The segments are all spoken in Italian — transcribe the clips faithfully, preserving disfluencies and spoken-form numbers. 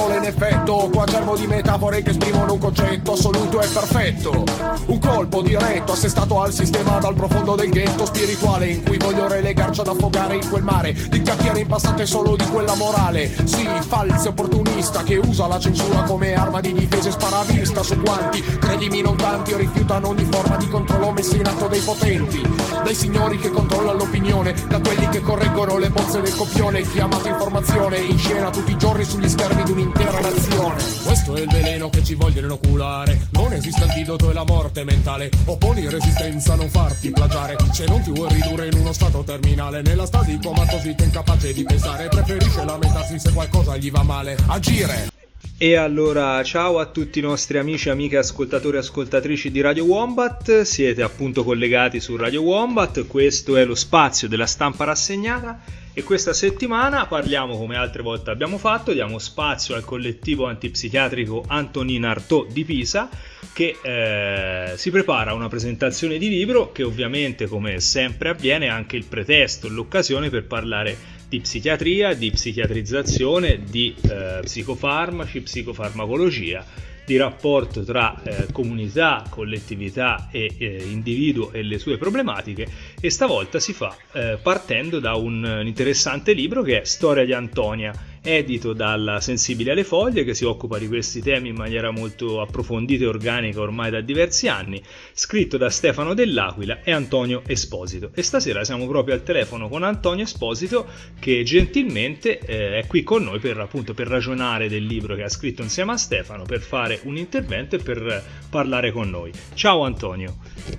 parole in effetto, qua germo di metafore che esprimono un concetto assoluto e perfetto. Un colpo diretto assestato al sistema dal profondo del ghetto spirituale, in cui voglio relegarci ad affogare in quel mare di chiacchiere impastate solo di quella morale. Sì, falso opportunista che usa la censura come arma di difesa e sparavista su quanti, credimi non tanti, rifiutano ogni forma di controllo messa in atto dai potenti, dai signori che controllano l'opinione, da quelli che correggono le bozze del copione, chiamato informazione in scena tutti i giorni sugli schermi di un'intera nazione. Questo è il veleno che ci vogliono inoculare, non esiste antidoto e la morte mentale, opponi resistenza, non farti plagiare, se non ti vuoi ridurre in uno stato terminale, nella stasi comatosita incapace di pensare, preferisce lamentarsi se qualcosa gli va male, agire. E allora ciao a tutti i nostri amici, amiche, ascoltatori e ascoltatrici di Radio Wombat, siete appunto collegati su Radio Wombat, questo è lo spazio della stampa rassegnata e questa settimana parliamo, come altre volte abbiamo fatto, diamo spazio al collettivo antipsichiatrico Antonin Artaud di Pisa che eh, si prepara una presentazione di libro che ovviamente, come sempre avviene, è anche il pretesto, l'occasione per parlare di psichiatria, di psichiatrizzazione, di eh, psicofarmaci, psicofarmacologia, di rapporto tra eh, comunità, collettività e eh, individuo e le sue problematiche, e stavolta si fa eh, partendo da un, un interessante libro che è Storia di Antonia, edito dalla Sensibile alle Foglie, che si occupa di questi temi in maniera molto approfondita e organica ormai da diversi anni, scritto da Stefano Dell'Aquila e Antonio Esposito. E stasera siamo proprio al telefono con Antonio Esposito, che gentilmente eh, è qui con noi per appunto per ragionare del libro che ha scritto insieme a Stefano, per fare un intervento e per parlare con noi. Ciao Antonio.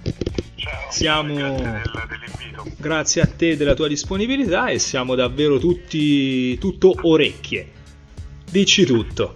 Ciao, siamo... grazie dell'invito. Grazie a te della tua disponibilità e siamo davvero tutti tutto orecchie. Dici tutto.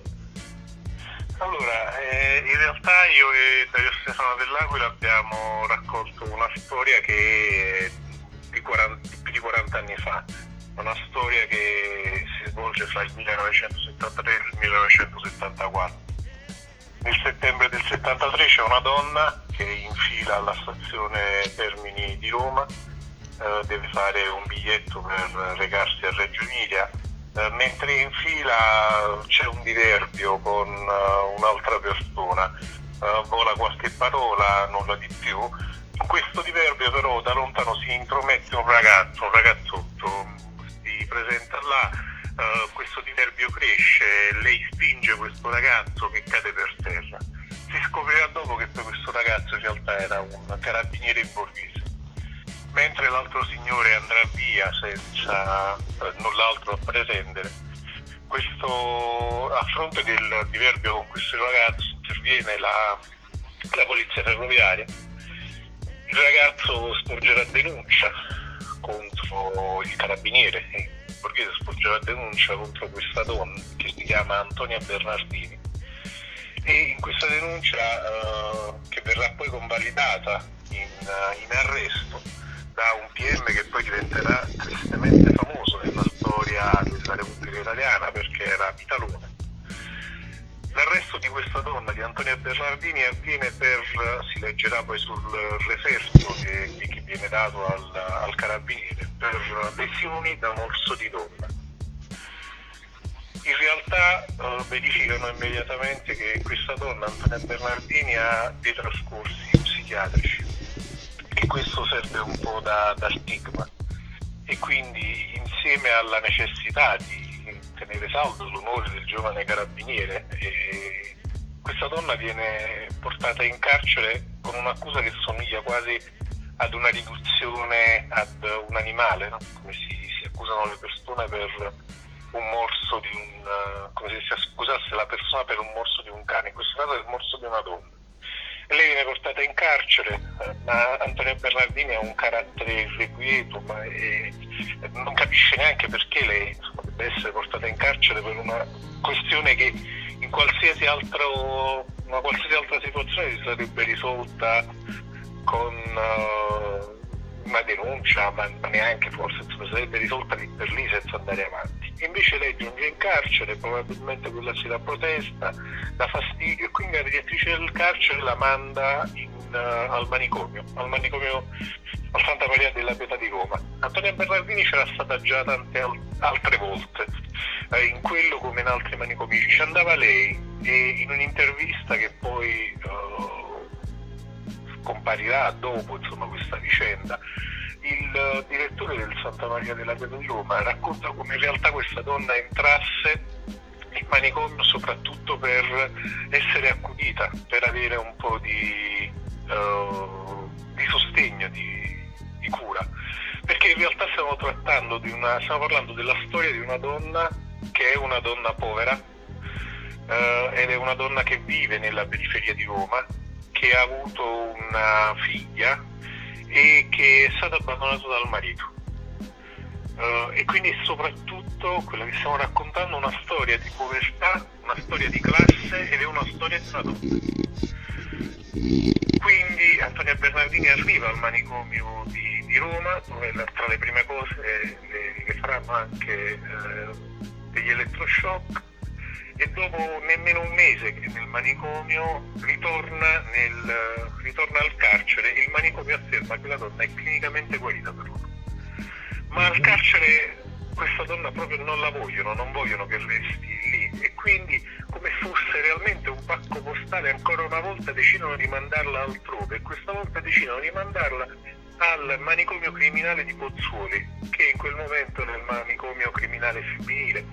Allora, eh, in realtà io e Dario Stefano Dell'Aquila abbiamo raccolto una storia che è di, quaranta, di più di quaranta anni fa, una storia che si svolge fra il millenovecentosettantatré e il millenovecentosettantaquattro. Nel settembre del settantatré c'è una donna che infila alla stazione Termini di Roma, eh, deve fare un biglietto per recarsi a Reggio Emilia, eh, mentre in fila c'è un diverbio con uh, un'altra persona, uh, vola qualche parola, nulla di più. In questo diverbio però da lontano si intromette un ragazzo, un ragazzotto, si presenta là. Uh, questo diverbio cresce, lei spinge questo ragazzo che cade per terra. Si scoprirà dopo che poi questo ragazzo in realtà era un carabiniere in borghese. Mentre l'altro signore andrà via senza uh, null'altro a pretendere, questo, a fronte del diverbio con questo ragazzo interviene la, la polizia ferroviaria. Il ragazzo sporgerà denuncia contro il carabiniere, perché sporgerà denuncia contro questa donna che si chiama Antonia Bernardini, e in questa denuncia uh, che verrà poi convalidata in, uh, in arresto da un P M che poi diventerà tristemente famoso nella storia della Repubblica Italiana perché era Pitalone. L'arresto di questa donna, di Antonia Bernardini, avviene per, si leggerà poi sul referto che, che viene dato al, al carabiniere, per lesioni da morso di donna. In realtà uh, verificano immediatamente che questa donna, Antonia Bernardini, ha dei trascorsi psichiatrici, e questo serve un po' da, da stigma, e quindi insieme alla necessità di tenere saldo l'onore del giovane carabiniere, e questa donna viene portata in carcere con un'accusa che somiglia quasi ad una riduzione ad un animale, no? Come si, si accusano le persone per un morso di un, come se si accusasse la persona per un morso di un cane, in questo caso è il morso di una donna. E lei viene portata in carcere, ma Antonia Bernardini ha un carattere irrequieto, ma è, non capisce neanche perché lei insomma, deve essere portata in carcere per una questione che in qualsiasi altro, una qualsiasi altra situazione si sarebbe risolta con uh, una denuncia, ma, ma neanche forse insomma, sarebbe risolta lì per lì senza andare avanti. Invece lei giunge in carcere, probabilmente quella si dà protesta, dà fastidio, e quindi la direttrice del carcere la manda in, uh, al manicomio, al manicomio al Santa Maria della Pietà di Roma. Antonia Bernardini c'era stata già tante al- altre volte, eh, in quello come in altri manicomi ci andava lei, e in un'intervista che poi eh, comparirà dopo, insomma, questa vicenda, il direttore del Santa Maria della Creu di Roma racconta come in realtà questa donna entrasse in manicomio soprattutto per essere accudita, per avere un po' di, uh, di sostegno, di, di cura, perché in realtà stiamo trattando di una, stiamo parlando della storia di una donna che è una donna povera, uh, ed è una donna che vive nella periferia di Roma, che ha avuto una figlia e che è stata abbandonata dal marito. Uh, e quindi soprattutto quello che stiamo raccontando è una storia di povertà, una storia di classe ed è una storia di una donna. Quindi Antonia Bernardini arriva al manicomio di, di Roma, dove tra le prime cose le, le faranno anche eh, degli elettroshock, e dopo nemmeno un mese che nel manicomio ritorna, nel, ritorna al carcere. Il manicomio afferma che la donna è clinicamente guarita per loro, ma al carcere questa donna proprio non la vogliono, non vogliono che resti lì, e quindi, come fosse realmente un pacco postale, ancora una volta decidono di mandarla altrove, e questa volta decidono di mandarla al manicomio criminale di Pozzuoli, che in quel momento era il manicomio criminale femminile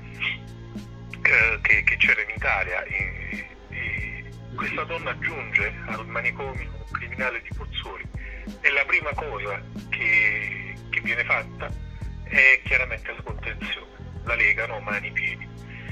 eh, che, che c'era in Italia. E, e questa donna giunge al manicomio criminale di Pozzuoli e la prima cosa che, che viene fatta è chiaramente la contenzione, la legano mani e piedi,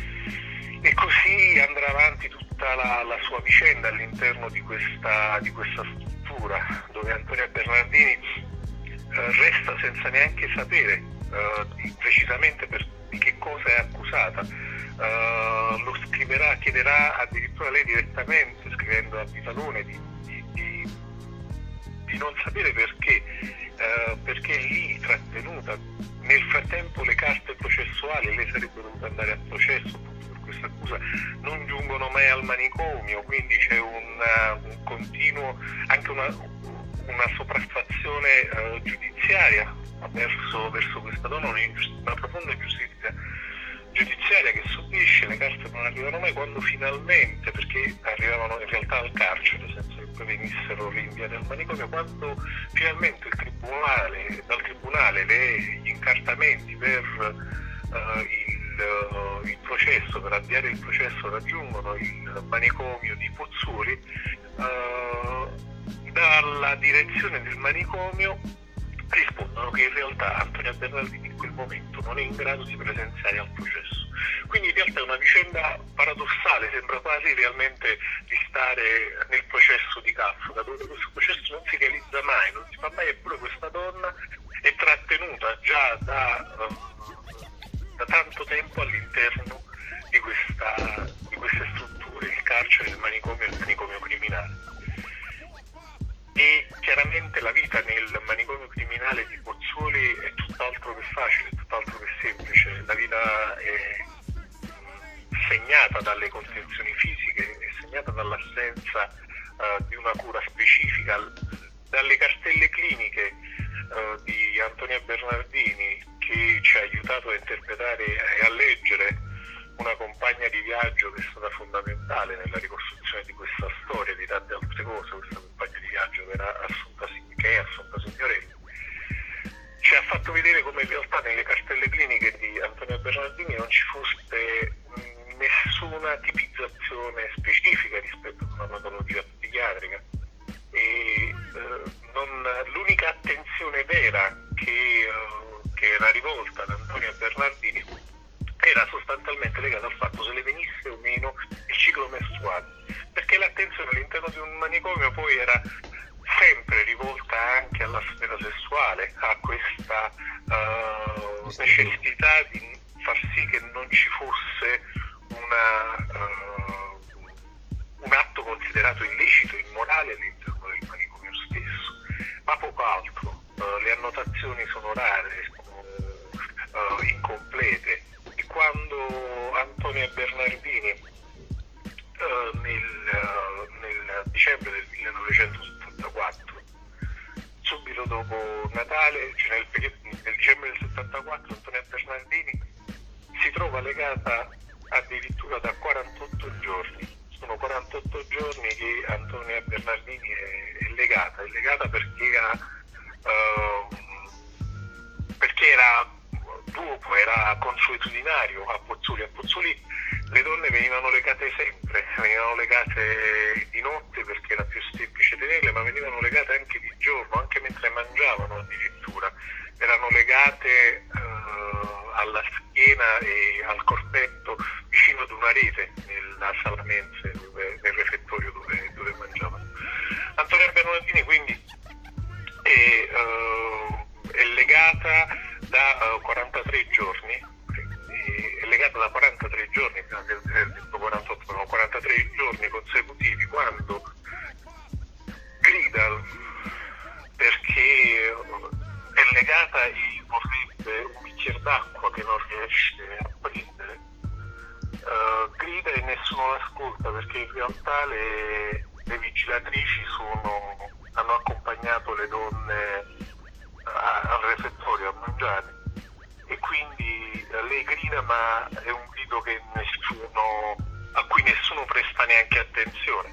e così andrà avanti tutta la, la sua vicenda all'interno di questa, di questa struttura, dove Antonia Bernardini eh, resta senza neanche sapere eh, di, precisamente per, di che cosa è accusata. Uh, lo scriverà, chiederà addirittura lei direttamente, scrivendo a Vitalone, di, di, di, di non sapere perché, uh, perché lì trattenuta. Nel frattempo le carte processuali, lei sarebbe dovuta andare a processo appunto per questa accusa, non giungono mai al manicomio, quindi c'è una, un continuo, anche una, una sopraffazione uh, giudiziaria verso, verso questa donna, una, una profonda giustizia giudiziaria che subisce. Le carte non arrivano mai, quando finalmente, perché arrivavano in realtà al carcere senza che poi venissero rinviate al manicomio, quando finalmente il tribunale, dal tribunale le, gli incartamenti per uh, il, uh, il processo, per avviare il processo, raggiungono il manicomio di Pozzuoli, uh, dalla direzione del manicomio rispondono che in realtà Antonia Bernardini in quel momento non è in grado di presenziare al processo. Quindi in realtà è una vicenda paradossale, sembra quasi realmente di stare nel processo di Kafka, dove questo processo non si realizza mai, non si fa mai, eppure questa donna è trattenuta già da, da tanto tempo all'interno di, questa, di queste strutture, il carcere, il manicomio e il manicomio criminale. E chiaramente la vita nel manicomio criminale di Pozzuoli è tutt'altro che facile, tutt'altro che semplice. La vita è segnata dalle condizioni fisiche, è segnata dall'assenza uh, di una cura specifica, dalle cartelle cliniche uh, di Antonia Bernardini, che ci ha aiutato a interpretare e a leggere una compagna di viaggio che è stata fondamentale nella ricostruzione di questa storia, di tante altre cose. Questa compagna di viaggio che, era Assunta, che è Assunta Signorelli, ci ha fatto vedere come in realtà nelle cartelle cliniche di Antonia Bernardini non ci fosse nessuna tipizzazione specifica rispetto a una patologia psichiatrica, e eh, non, l'unica attenzione vera che, eh, che era rivolta ad Antonia Bernardini era sostanzialmente legata al fatto se le venisse o meno il ciclo mestruale, perché l'attenzione all'interno di un manicomio poi era sempre rivolta anche alla sfera sessuale, a questa uh, necessità di far sì che non ci fosse una, uh, un atto considerato illecito, immorale all'interno del manicomio stesso, ma poco altro. Uh, le annotazioni sono rare, sono uh, incomplete. Quando Antonia Bernardini uh, nel, uh, nel dicembre del millenovecentosettantaquattro, subito dopo Natale, cioè nel, nel dicembre del settantaquattro, Antonia Bernardini si trova stava legata addirittura da quarantotto giorni. Sono quarantotto giorni che Antonia Bernardini è, è legata, è legata perché era, uh, perché era dopo, era consuetudinario a Pozzuoli. A Pozzuoli le donne venivano legate sempre, venivano legate di notte perché era più semplice tenerle, ma venivano legate anche di giorno, anche mentre mangiavano addirittura. Erano legate uh, alla schiena e al corpetto vicino ad una rete nella sala mense, dove, nel refettorio dove, dove mangiavano. Antonia Bernardini quindi è, uh, è legata da uh, quarantatré giorni, è legata da quarantatré giorni, quarantotto, no, quarantatré giorni consecutivi, quando grida perché è legata e vorrebbe un bicchiere d'acqua che non riesce a prendere. Uh, grida e nessuno l'ascolta, perché in realtà le, le vigilatrici sono, hanno accompagnato le donne a, al refettorio a mangiare, e quindi uh, lei grida, ma è un grido che nessuno, a cui nessuno presta neanche attenzione,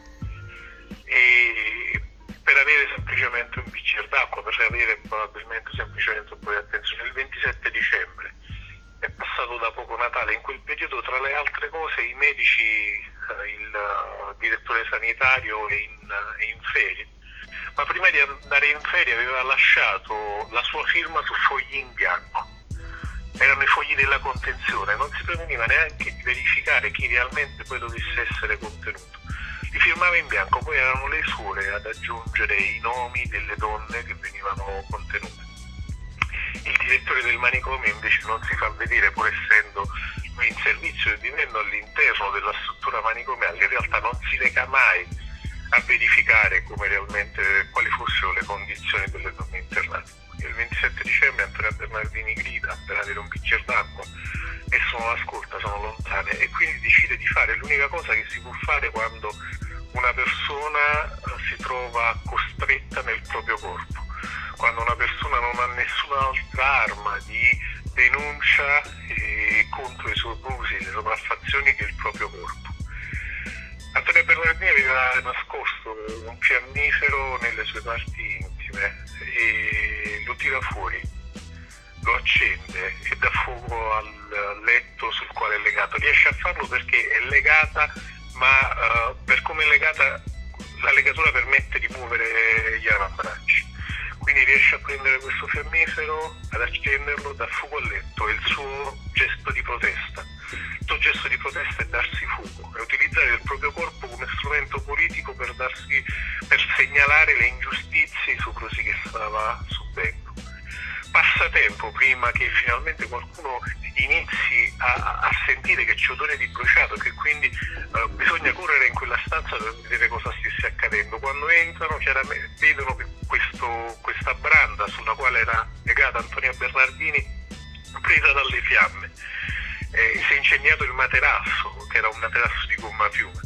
e per avere semplicemente un bicchiere d'acqua, per avere probabilmente semplicemente un po' di attenzione. Il ventisette dicembre è passato da poco Natale, in quel periodo tra le altre cose i medici, il direttore sanitario è in, è in ferie, ma prima di andare in ferie aveva lasciato la sua firma su fogli in bianco. Erano i fogli della contenzione, non si preveniva neanche di verificare chi realmente poi dovesse essere contenuto. Li firmava in bianco, poi erano le suore ad aggiungere i nomi delle donne che venivano contenute. Il direttore del manicomio invece non si fa vedere, pur essendo lui in servizio e vivendo all'interno della struttura manicomiale. In realtà non si reca mai a verificare come realmente, quali fossero le condizioni delle donne internate. Il ventisette dicembre Antonia Bernardini grida per avere un bicchiere d'acqua, nessuno l'ascolta, sono lontane, e quindi decide di fare l'unica cosa che si può fare quando una persona si trova costretta nel proprio corpo, quando una persona non ha nessun'altra arma di denuncia eh, contro i suoi abusi, le sopraffazioni, che il proprio corpo. Antonia Bernardini aveva nascosto un fiammifero nelle sue parti intime e lo tira fuori, lo accende e dà fuoco al letto sul quale è legato. Riesce a farlo perché è legata, ma uh, per come è legata, la legatura permette di muovere gli avambracci. Quindi riesce a prendere questo fiammifero, ad accenderlo, dà fuoco al letto. È il suo gesto di protesta. Il suo gesto di protesta è darsi fuoco, è utilizzare il proprio corpo come strumento politico per darsi, per segnalare le ingiustizie, i soprusi che stava subendo. Passa tempo prima che finalmente qualcuno inizi a, a sentire che c'è odore di bruciato, che quindi uh, bisogna correre in quella stanza per vedere cosa stesse accadendo. Quando entrano, chiaramente vedono che questo, questa branda sulla quale era legata Antonia Bernardini, presa dalle fiamme, eh, si è incendiato il materasso, che era un materasso di gomma piuma.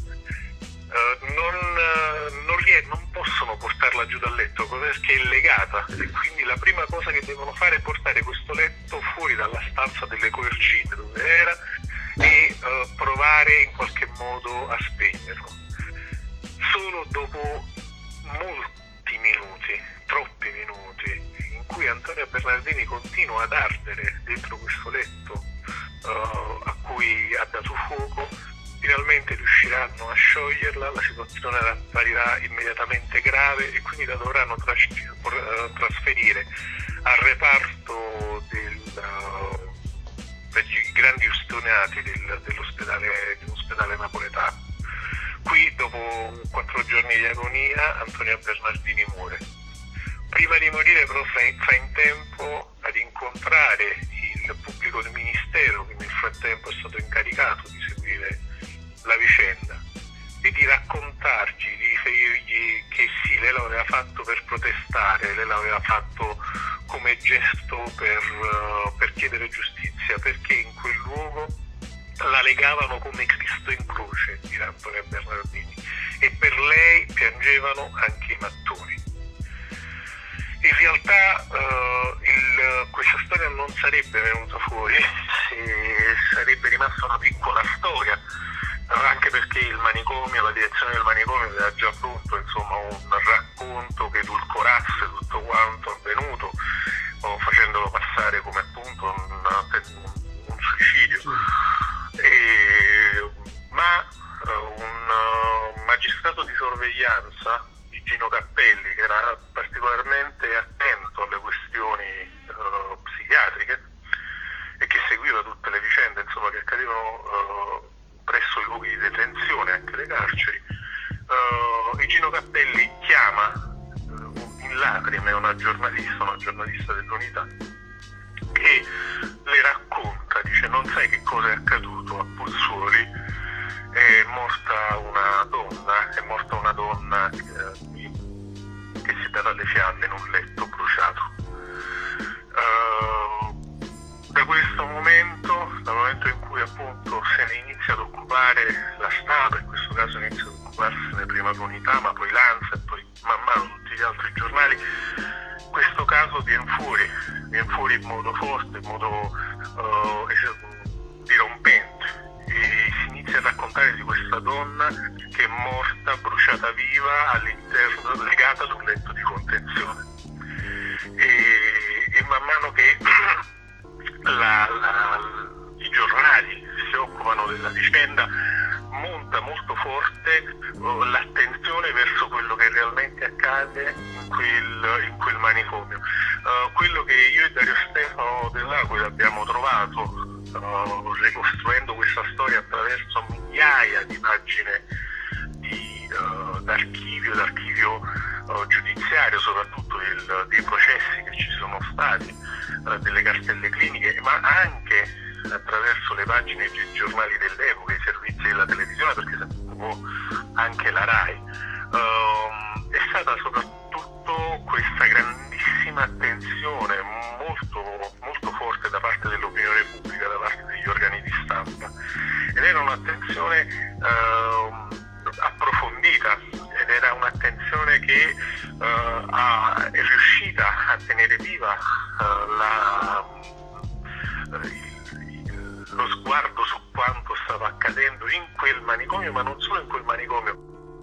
Uh, non, uh, non, ries- non possono portarla giù dal letto perché è legata, e quindi la prima cosa che devono fare è portare questo letto fuori dalla stanza delle coercite dove era e uh, provare in qualche modo a spegnerlo. Solo dopo molti minuti, troppi minuti, in cui Antonia Bernardini continua ad ardere dentro questo letto uh, a cui ha dato fuoco, finalmente riusciranno a scioglierla, la situazione apparirà immediatamente grave e quindi la dovranno tras- trasferire al reparto del, uh, degli grandi ustionati del, dell'ospedale, dell'ospedale napoletano. Qui, dopo quattro giorni di agonia, Antonia Bernardini muore. Prima di morire però fa in, fa in tempo ad incontrare il pubblico del ministero, che nel frattempo è stato incaricato di seguire la vicenda, e di raccontarci, di riferirgli che sì, lei l'aveva fatto per protestare, lei l'aveva fatto come gesto per, uh, per chiedere giustizia, perché in quel luogo la legavano come Cristo in croce, dirà Antonia Bernardini, e per lei piangevano anche i mattoni. In realtà uh, il, questa storia non sarebbe venuta fuori se sarebbe rimasta una piccola storia, anche perché il manicomio, la direzione del manicomio aveva già pronto insomma un racconto che edulcorasse tutto quanto avvenuto, o facendolo passare come appunto un, un suicidio. E, ma uh, un uh, magistrato di sorveglianza, Gino Cappelli, che era particolarmente attento alle questioni uh, psichiatriche e che seguiva tutte le vicende insomma che accadevano uh, presso i luoghi di detenzione, anche le carceri, uh, e Gino Cappelli chiama uh, in lacrime una giornalista, una giornalista dell'Unità, che le racconta, dice: non sai che cosa è accaduto a Pozzuoli, è morta una donna, è morta una donna eh, che si dava alle fiamme in un letto bruciato. Uh, da questo momento, dal momento in cui appunto se ne inizia ad occupare la stampa, in questo caso inizia ad occuparsene prima l'Unità, ma poi l'Ansa e poi man mano tutti gli altri giornali, questo caso viene fuori, viene fuori in modo forte, in modo uh, dirompente, e si inizia a raccontare di questa donna che è morta, bruciata viva all'interno, legata ad un letto di contenzione. E, e man mano che la, la, i giornali si occupano della vicenda, monta molto forte uh, l'attenzione verso quello che realmente accade in quel, in quel manicomio. Uh, quello che io e Dario Stefano dell'Aquila abbiamo trovato uh, ricostruendo questa storia attraverso migliaia di pagine di, uh, d'archivio, d'archivio uh, giudiziario, soprattutto del, dei processi che ci sono stati, uh, delle cartelle cliniche, ma anche attraverso le pagine dei giornali dell'epoca, i servizi della televisione, perché se ne occupò anche la RAI, um, è stata soprattutto questa grandissima attenzione molto, molto forte da parte dell'opinione pubblica, da parte degli organi di stampa, ed era un'attenzione uh, approfondita, ed era un'attenzione che uh, ha, è riuscita a tenere viva uh, la uh, lo sguardo su quanto stava accadendo in quel manicomio, ma non solo in quel manicomio.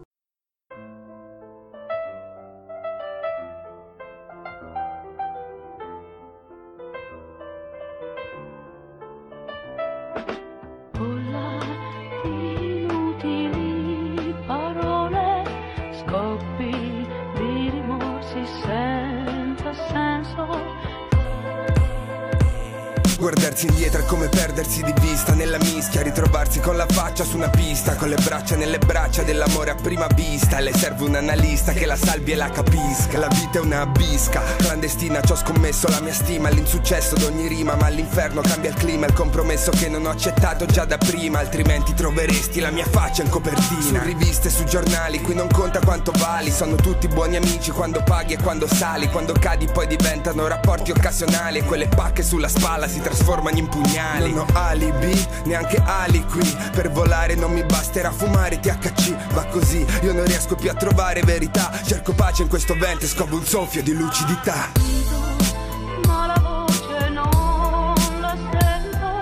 Guardarsi indietro è come perdersi di vista nella mischia, ritrovarsi con la faccia su una pista, con le braccia nelle braccia dell'amore a prima vista. Le serve un analista che la salvi e la capisca. La vita è una bisca clandestina, ci ho scommesso la mia stima, l'insuccesso d'ogni rima, ma all'inferno cambia il clima, il compromesso che non ho accettato già da prima, altrimenti troveresti la mia faccia in copertina. Su riviste, su giornali, qui non conta quanto vali, sono tutti buoni amici quando paghi e quando sali, quando cadi poi diventano rapporti occasionali, e quelle pacche sulla spalla si trasformano in pugnali. Non ho alibi, neanche ali qui, per volare non mi basterà fumare T H C. Va così, io non riesco più a trovare verità, cerco pace in questo vento e scovo un soffio di lucidità. Ma la voce non la sento,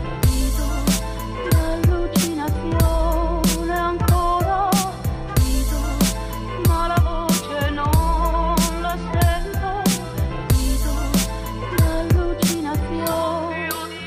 l'allucinazione ancora, ma la voce non la sento, l'allucinazione.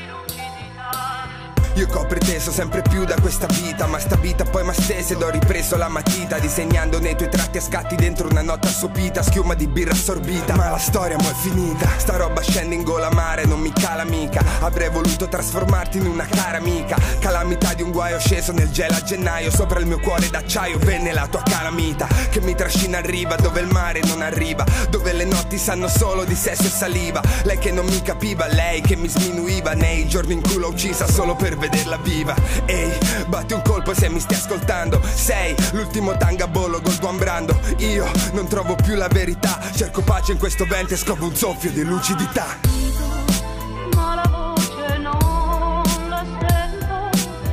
Io che ho preteso sempre più da questa vita, ma sta vita poi m'ha stesa ed ho ripreso la matita, disegnando nei tuoi tratti a scatti dentro una nota assopita, schiuma di birra assorbita. Ma la storia mo' è finita, sta roba scende in gola mare, non mi cala mica. Avrei voluto trasformarti in una cara amica, calamità di un guaio sceso nel gelo a gennaio, sopra il mio cuore d'acciaio venne la tua calamita, che mi trascina a riva dove il mare non arriva, dove le notti sanno solo di sesso e saliva. Lei che non mi capiva, lei che mi sminuiva nei giorni in cui l'ho uccisa solo per vederla viva. Ehi, batti un colpo se mi stai ascoltando, sei l'ultimo tangabolo col tuo ambrando. Io non trovo più la verità, cerco pace in questo vento e scovo un soffio di lucidità. Ma la voce non la sento,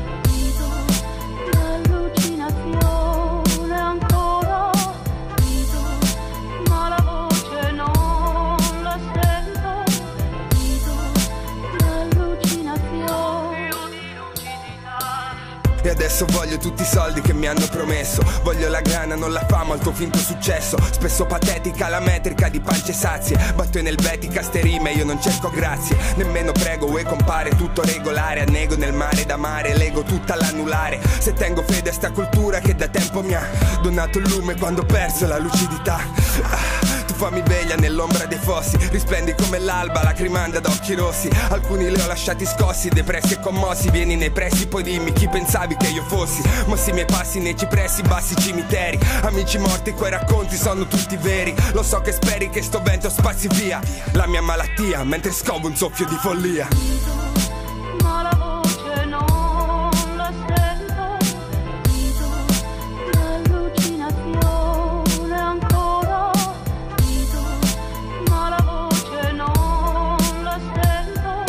l'allucinazione ancora, ma la voce non la sento, l'allucinazione. Adesso voglio tutti i soldi che mi hanno promesso. Voglio la grana, non la fama, il tuo finto successo. Spesso patetica la metrica di pance sazie. Batto in elvetica ste rime, io non cerco grazie. Nemmeno prego, uè compare, tutto regolare. Annego nel mare da mare, lego tutta all'anulare. Se tengo fede a sta cultura che da tempo mi ha donato il lume quando ho perso la lucidità. ah. Fammi veglia nell'ombra dei fossi, risplendi come l'alba, lacrimanda da occhi rossi. Alcuni li ho lasciati scossi, depressi e commossi. Vieni nei pressi, poi dimmi chi pensavi che io fossi. Mossi i miei passi nei cipressi, bassi cimiteri. Amici morti, quei racconti sono tutti veri. Lo so che speri che sto vento spazzi via la mia malattia, mentre scovo un soffio di follia. Ma la voce non la sento, l'allucinazione ancora. Ma la voce non la sento,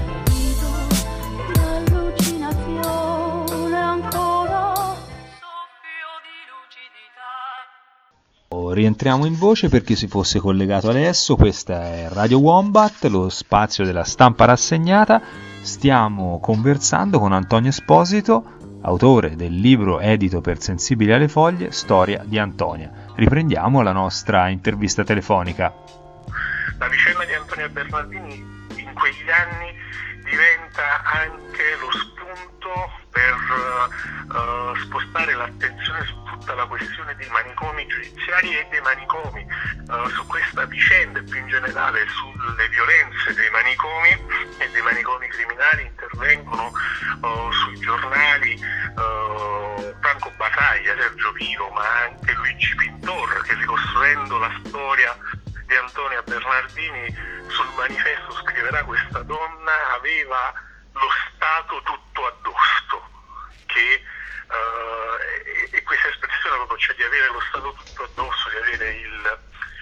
l'allucinazione ancora. Soffio di lucidità. Rientriamo in voce per chi si fosse collegato adesso. Questa è Radio Wombat, lo spazio della stampa rassegnata. Stiamo conversando con Antonio Esposito, autore del libro edito per Sensibili alle Foglie, Storia di Antonia. Riprendiamo la nostra intervista telefonica. La vicenda di Antonia Bernardini in quegli anni diventa anche lo spunto per uh, spostare l'attenzione su tutta la questione dei manicomi giudiziari e dei manicomi, uh, su questa vicenda e più in generale sulle violenze dei manicomi e dei manicomi criminali. Intervengono uh, sui giornali uh, Franco Basaglia, Sergio Piro, ma anche Luigi Pintor, che ricostruendo la storia di Antonia Bernardini sul manifesto scriverà: questa donna aveva lo Stato tutto addosso, che uh, e, e questa espressione proprio, cioè di avere lo Stato tutto addosso, di avere il,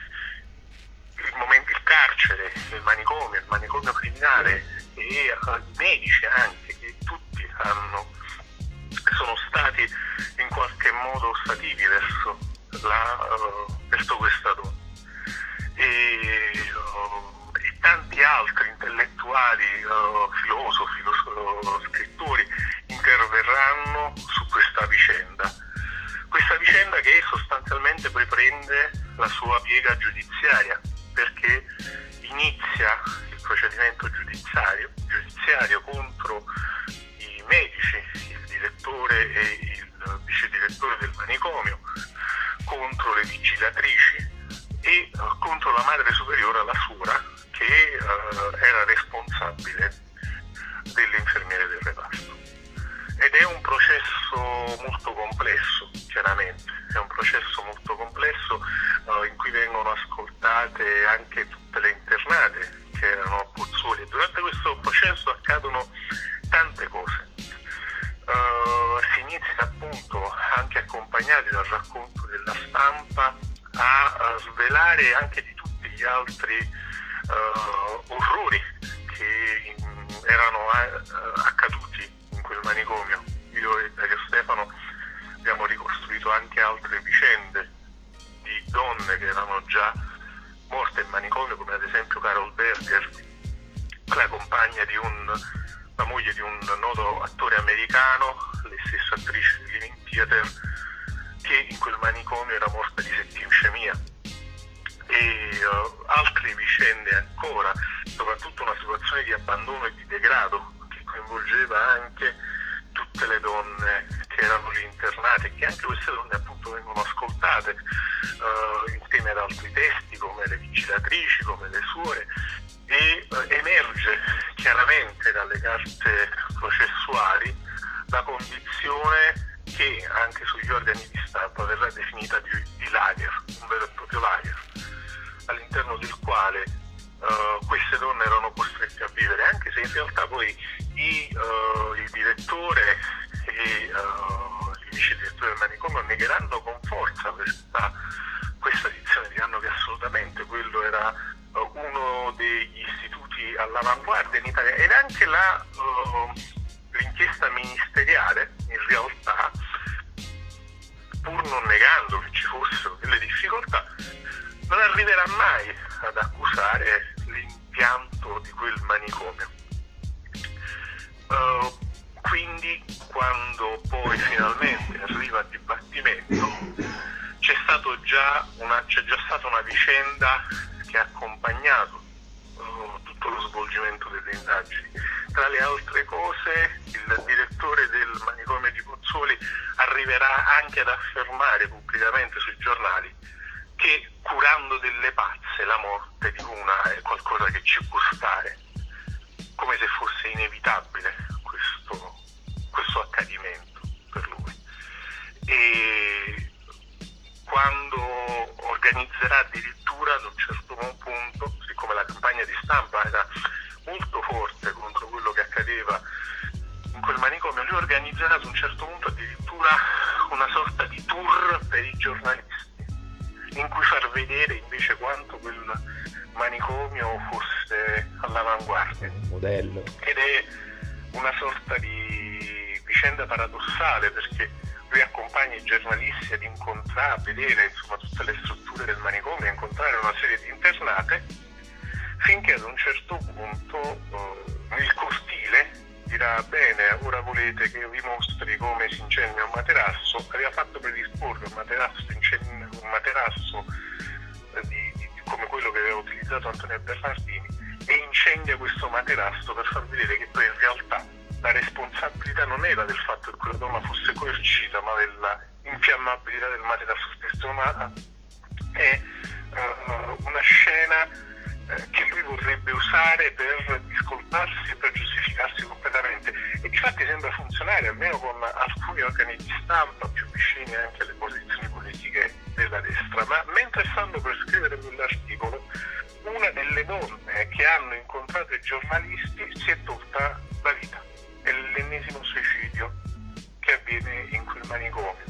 il momento, il carcere, il manicomio, il manicomio criminale e uh, i medici anche, che tutti hanno, sono stati in qualche modo ostativi verso, la, uh, verso questa donna. E, uh, e tanti altri intellettuali, uh, filosofi, uh, scrittori interverranno su questa vicenda. Questa vicenda che sostanzialmente poi prende la sua piega giudiziaria, perché inizia il procedimento giudiziario, giudiziario contro i medici, il direttore e il vice direttore del manicomio, contro le vigilatrici e uh, contro la madre superiore, la Sura, che uh, era responsabile delle infermiere del reparto. Ed è un processo molto complesso, chiaramente, è un processo molto complesso uh, in cui vengono ascoltate anche tutte le internate che erano a Pozzuoli, e durante questo processo accadono tante cose. Uh, si inizia appunto, anche accompagnati dal racconto della stampa, a, a svelare anche di tutti gli altri uh, orrori che in, erano uh, accaduti in quel manicomio. Io e Dario Stefano abbiamo ricostruito anche altre vicende di donne che erano già morte in manicomio, come ad esempio Carol Berger, la compagna di un, la moglie di un noto attore americano, le stesse attrici di Living Theater, che in quel manicomio era morta di setticemia. E uh, altre vicende ancora, soprattutto una situazione di abbandono e di degrado che coinvolgeva anche tutte le donne che erano lì internate, e che anche queste donne appunto vengono ascoltate uh, insieme ad altri testi come le vigilatrici, come le suore, e uh, emerge chiaramente dalle carte processuali la condizione che anche sugli organi di stampa verrà definita di, di lager, un vero e proprio lager, all'interno del quale uh, queste donne erano costrette a vivere, anche se in realtà poi i, uh, il direttore e uh, il vice direttore del manicomio negheranno con forza questa, questa dizione, diranno che assolutamente quello era uh, uno degli istituti all'avanguardia in Italia, ed anche la uh, l'inchiesta ministeriale in realtà, pur non negando che ci fossero delle difficoltà, non arriverà mai ad accusare l'impianto di quel manicomio. Uh, quindi quando poi finalmente arriva il dibattimento c'è stato già una, c'è già stata una vicenda che ha accompagnato uh, tutto lo svolgimento delle indagini. Tra le altre cose, il direttore del manicomio di Pozzuoli arriverà anche ad affermare pubblicamente sui giornali che curando delle pazze la morte di una è qualcosa che ci può stare, come se fosse inevitabile questo, questo accadimento per lui. E quando organizzerà addirittura ad un certo punto, siccome la campagna di stampa era molto forte contro quello che accadeva in quel manicomio, lui organizzerà ad un certo punto addirittura una sorta di tour per i giornalisti, in cui far vedere invece quanto quel manicomio fosse all'avanguardia. Modello. Ed è una sorta di vicenda paradossale, perché lui accompagna i giornalisti ad incontrare, a vedere insomma tutte le strutture del manicomio, a incontrare una serie di internate, finché ad un certo punto eh, il cortile dirà: bene, ora volete che io vi mostri come si incendia un materasso. Aveva fatto predisporre un materasso, un materasso eh, di, di, come quello che aveva utilizzato Antonio Bernardini, e incendia questo materasso per far vedere che poi in realtà la responsabilità non era del fatto che quella donna fosse coercita, ma della infiammabilità del materasso stesso. Ma è uh, una scena uh, che lui vorrebbe usare per discolparsi e per giustificarsi completamente, e difatti sembra funzionare, almeno con alcuni organi di stampa più vicini anche alle posizioni politiche della destra. Ma mentre stanno per scrivere quell'articolo, una delle donne che hanno incontrato i giornalisti si è tolta la vita. È l'ennesimo suicidio che avviene in quel manicomio,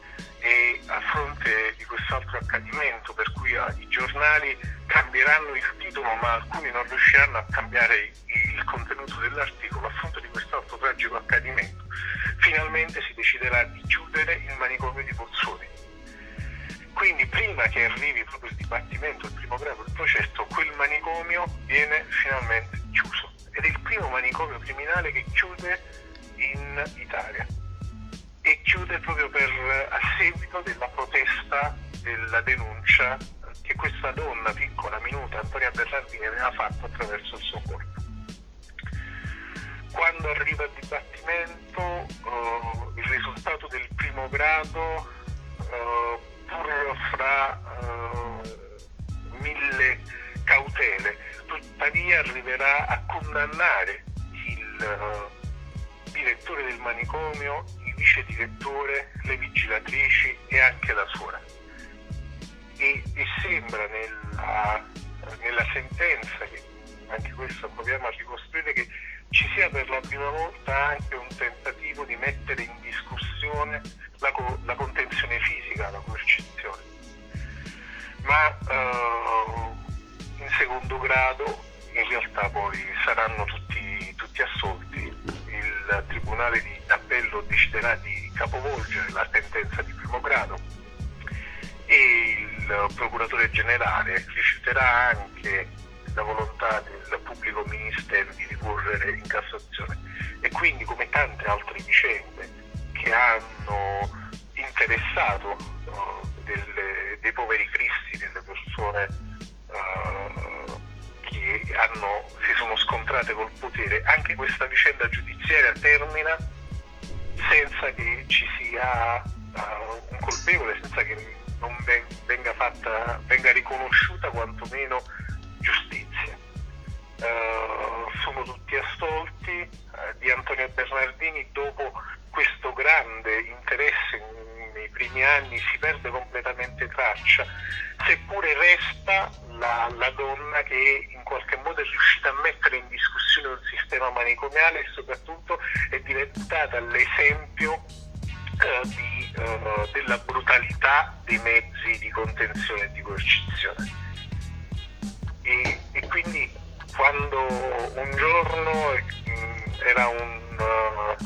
e a fronte di quest'altro accadimento, per cui ah, i giornali cambieranno il titolo ma alcuni non riusciranno a cambiare il contenuto dell'articolo, a fronte di quest'altro tragico accadimento finalmente si deciderà di chiudere il manicomio di Pozzuoli. Quindi prima che arrivi proprio il dibattimento, il primo grado del processo, quel manicomio viene finalmente chiuso, ed è il primo manicomio criminale che chiude in Italia, e chiude proprio per, a seguito della protesta, della denuncia che questa donna piccola, minuta, Antonia Bernardini, aveva fatto attraverso il suo corpo. Quando arriva il dibattimento, uh, il risultato del primo grado, uh, pur fra uh, mille cautele, tuttavia arriverà a condannare il uh, direttore del manicomio, il vice direttore, le vigilatrici e anche la suora. E, e sembra nella, nella sentenza, che anche questo proviamo a ricostruire, che ci sia per la prima volta anche un tentativo di mettere in discussione la, co- la contenzione fisica, la coercizione. Ma uh, in secondo grado in realtà poi saranno tutti, tutti assolti. Il Tribunale di Appello deciderà di capovolgere la sentenza di primo grado, e il procuratore generale rifiuterà anche la volontà del pubblico ministero di ricorrere in Cassazione. E quindi, come tante altre vicende che hanno interessato uh, delle, dei poveri cristi, delle persone uh, che hanno, si sono scontrate col potere, anche questa vicenda giudiziaria termina senza che ci sia uh, un colpevole, senza che non venga fatta, venga riconosciuta quantomeno giustizia. Uh, sono tutti assolti. Uh, di Antonio Bernardini, dopo questo grande interesse nei primi anni, si perde completamente traccia, seppure resta la, la donna che in qualche modo è riuscita a mettere in discussione un sistema manicomiale, e soprattutto è diventata l'esempio uh, di, uh, della brutalità dei mezzi di contenzione e di coercizione. E, e quindi quando un giorno mh, era un uh,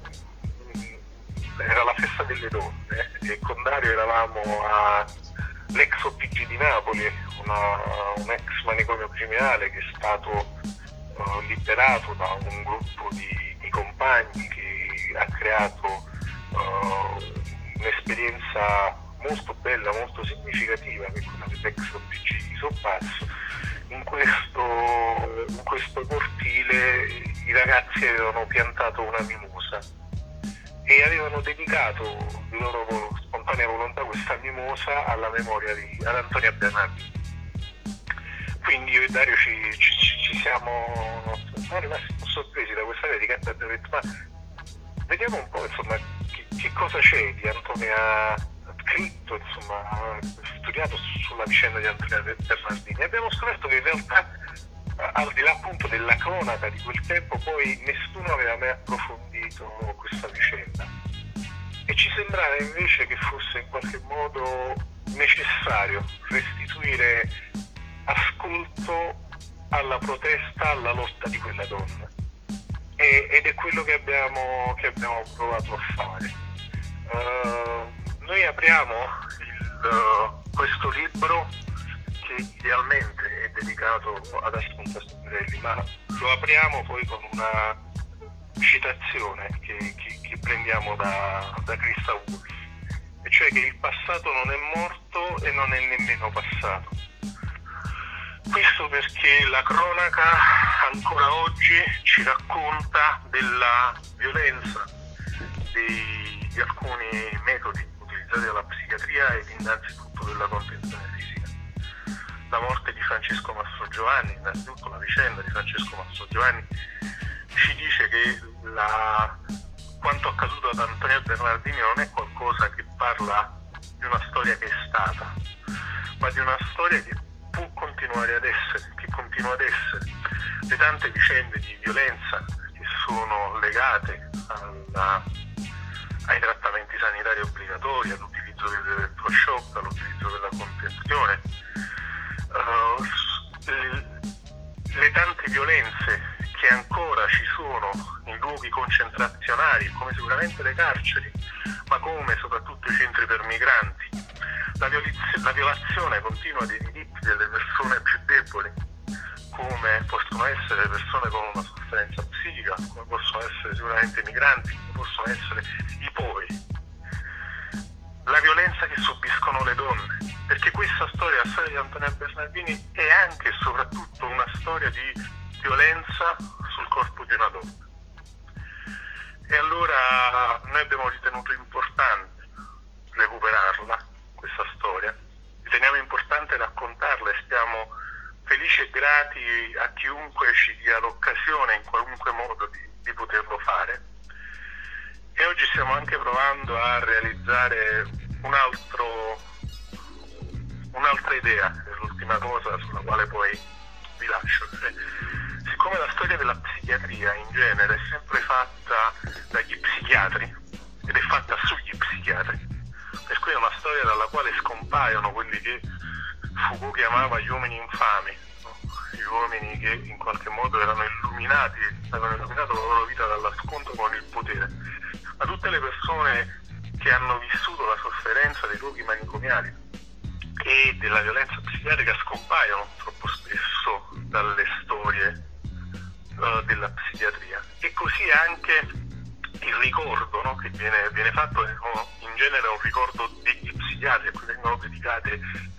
era la festa delle donne, e con Dario eravamo all'ex O P G di Napoli, una, un ex manicomio criminale che è stato uh, liberato da un gruppo di, di compagni che ha creato uh, un'esperienza molto bella, molto significativa, che è quella dell'ex O P G di Soppazzo. In questo, in questo cortile i ragazzi avevano piantato una mimosa e avevano dedicato di loro spontanea volontà questa mimosa alla memoria di ad Antonia Bernardini. Quindi io e Dario ci, ci, ci siamo, siamo rimasti sorpresi da questa dedica e abbiamo detto: ma vediamo un po' insomma che, che cosa c'è di Antonia scritto, insomma, studiato sulla vicenda di Antonia Bernardini, e abbiamo scoperto che in realtà, al di là appunto della cronaca di quel tempo, poi nessuno aveva mai approfondito questa vicenda, e ci sembrava invece che fosse in qualche modo necessario restituire ascolto alla protesta, alla lotta di quella donna, e, ed è quello che abbiamo, che abbiamo provato a fare. Uh, Noi apriamo il, uh, questo libro, che idealmente è dedicato ad Assunta Spinelli, ma lo apriamo poi con una citazione che, che, che prendiamo da, da Christa Wolf, e cioè che il passato non è morto e non è nemmeno passato. Questo perché la cronaca ancora oggi ci racconta della violenza dei, di alcuni metodi della psichiatria ed innanzitutto della contenzione fisica. La morte di Francesco Mastrogiovanni, innanzitutto la vicenda di Francesco Mastrogiovanni, ci dice che la, quanto accaduto ad Antonia Bernardini non è qualcosa che parla di una storia che è stata, ma di una storia che può continuare ad essere, che continua ad essere. Le tante vicende di violenza che sono legate alla ai trattamenti sanitari obbligatori, all'utilizzo dell'elettroshock, all'utilizzo della contenzione, uh, le, le tante violenze che ancora ci sono in luoghi concentrazionali, come sicuramente le carceri, ma come soprattutto i centri per migranti, la, violizio, la violazione continua dei diritti delle persone più deboli, come possono essere persone con una sofferenza psichica, come possono essere sicuramente i migranti, come possono essere i poveri. La violenza che subiscono le donne, perché questa storia, la storia di Antonia Bernardini, è anche e soprattutto una storia di violenza sul corpo di una donna. E allora noi abbiamo ritenuto importante recuperarla, questa storia, riteniamo importante raccontarla e stiamo felici e grati a chiunque ci dia l'occasione in qualunque modo di, di poterlo fare. E oggi stiamo anche provando a realizzare un altro, un'altra idea, è l'ultima cosa sulla quale poi vi lascio. Siccome la storia della psichiatria in genere è sempre fatta dagli psichiatri ed è fatta sugli psichiatri, per cui è una storia dalla quale scompaiono quelli che Foucault chiamava gli uomini infami, no? Gli uomini che in qualche modo erano illuminati, avevano illuminato la loro vita dalla scontro con il potere, ma tutte le persone che hanno vissuto la sofferenza dei luoghi manicomiali e della violenza psichiatrica scompaiono troppo spesso dalle storie uh, della psichiatria. E così anche il ricordo, no, che viene, viene fatto è no, in genere un ricordo degli psichiatri a cui vengono dedicate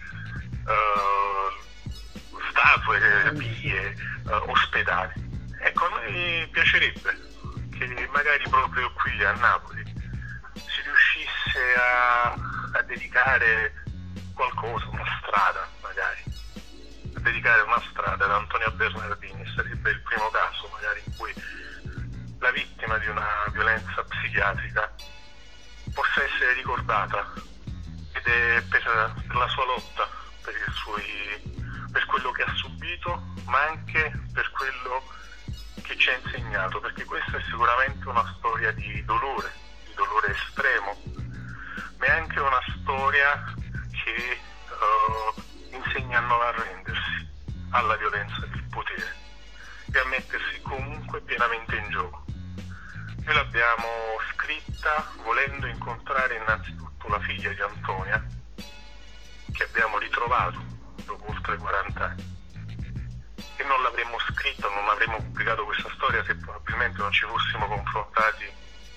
uh, statue, vie, uh, ospedali. Ecco, a noi piacerebbe che magari proprio qui a Napoli si riuscisse a, a dedicare qualcosa, una strada magari, a dedicare una strada ad Antonia Bernardini. Sarebbe il primo caso magari in cui la vittima di una violenza psichiatrica possa essere ricordata, ed è per, per la sua lotta, per, il suoi, per quello che ha subito, ma anche per quello che ci ha insegnato, perché questa è sicuramente una storia di dolore, di dolore estremo, ma è anche una storia che uh, insegna a non arrendersi alla violenza del potere e a mettersi comunque pienamente in gioco. Noi l'abbiamo scritta volendo incontrare innanzitutto la figlia di Antonia, che abbiamo ritrovato dopo oltre quaranta anni, e non l'avremmo scritta, non avremmo pubblicato questa storia se probabilmente non ci fossimo confrontati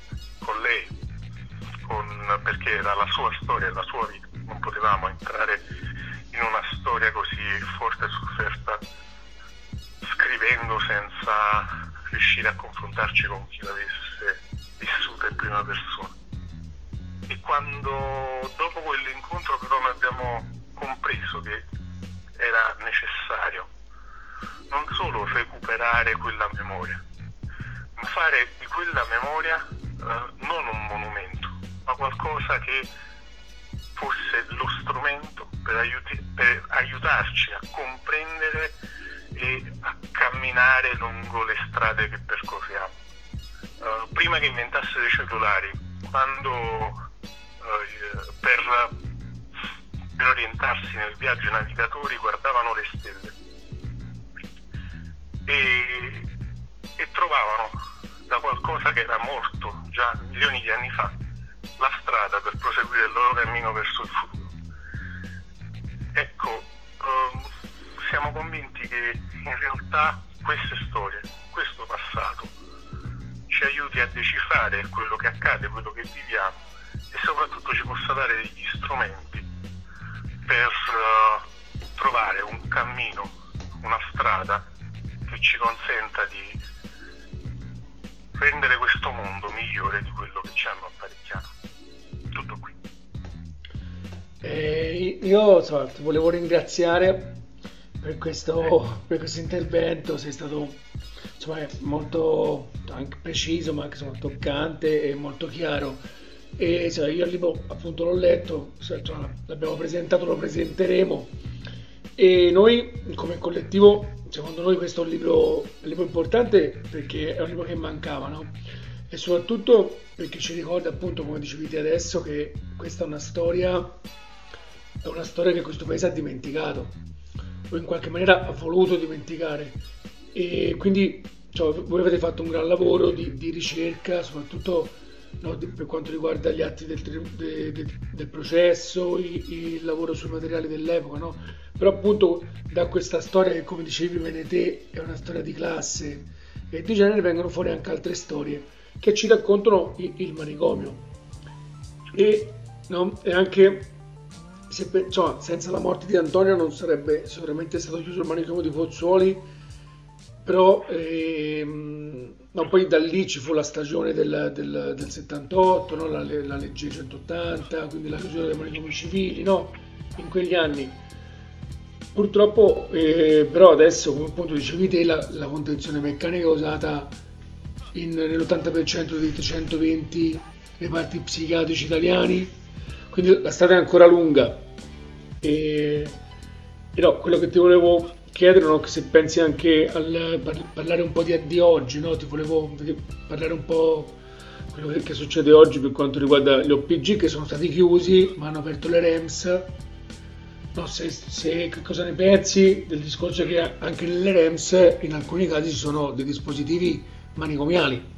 con lei, con, perché era la sua storia, la sua vita, non potevamo entrare in una storia così forte e sofferta scrivendo senza riuscire a confrontarci con chi l'avesse vissuta in prima persona. E quando dopo quell'incontro però noi abbiamo compreso che era necessario non solo recuperare quella memoria, ma fare di quella memoria eh, non un monumento, ma qualcosa che fosse lo strumento per, aiuti, per aiutarci a comprendere e a camminare lungo le strade che percorriamo. Uh, prima che inventassero i cellulari, quando uh, per, per orientarsi nel viaggio i navigatori guardavano le stelle e, e trovavano da qualcosa che era morto già milioni di anni fa la strada per proseguire il loro cammino verso il futuro. Ecco, um, siamo convinti che in realtà queste storie, questo passato ci aiuti a decifrare quello che accade, quello che viviamo e soprattutto ci possa dare degli strumenti per uh, trovare un cammino, una strada che ci consenta di rendere questo mondo migliore di quello che ci hanno apparecchiato. Tutto qui. Eh, io insomma, ti volevo ringraziare per questo, per questo intervento, sei stato insomma, molto anche preciso ma anche insomma, toccante e molto chiaro. E insomma, io il libro appunto l'ho letto, insomma, l'abbiamo presentato, lo presenteremo e noi come collettivo secondo noi questo è un libro, un libro importante perché è un libro che mancava, no? E soprattutto perché ci ricorda appunto come dicevi te adesso che questa è una storia è una storia che questo paese ha dimenticato o in qualche maniera ha voluto dimenticare e quindi cioè, voi avete fatto un gran lavoro di, di ricerca soprattutto no, di, per quanto riguarda gli atti del, de, de, del processo il, il lavoro sui materiali dell'epoca, no? Però appunto da questa storia che come dicevi bene te è una storia di classe e di genere vengono fuori anche altre storie che ci raccontano il, il manicomio e, no, e anche se, cioè, senza la morte di Antonio non sarebbe sicuramente stato chiuso il manicomio di Pozzuoli, però ehm, no, poi da lì ci fu la stagione del, del, del settantotto, no? la, la legge centottanta, quindi la chiusura dei manicomi civili, no? In quegli anni. Purtroppo, eh, però adesso, come appunto dicevi te, la, la contenzione meccanica usata in, nell'ottanta per cento dei trecentoventi reparti psichiatrici italiani, quindi la strada è ancora lunga. E, e no, quello che ti volevo chiedere, no, che se pensi anche al parlare un po' di, di oggi, no? Ti volevo parlare un po' quello che, che succede oggi per quanto riguarda gli O P G che sono stati chiusi ma hanno aperto le R E M S. No, se, se che cosa ne pensi del discorso che anche nelle R E M S in alcuni casi ci sono dei dispositivi manicomiali?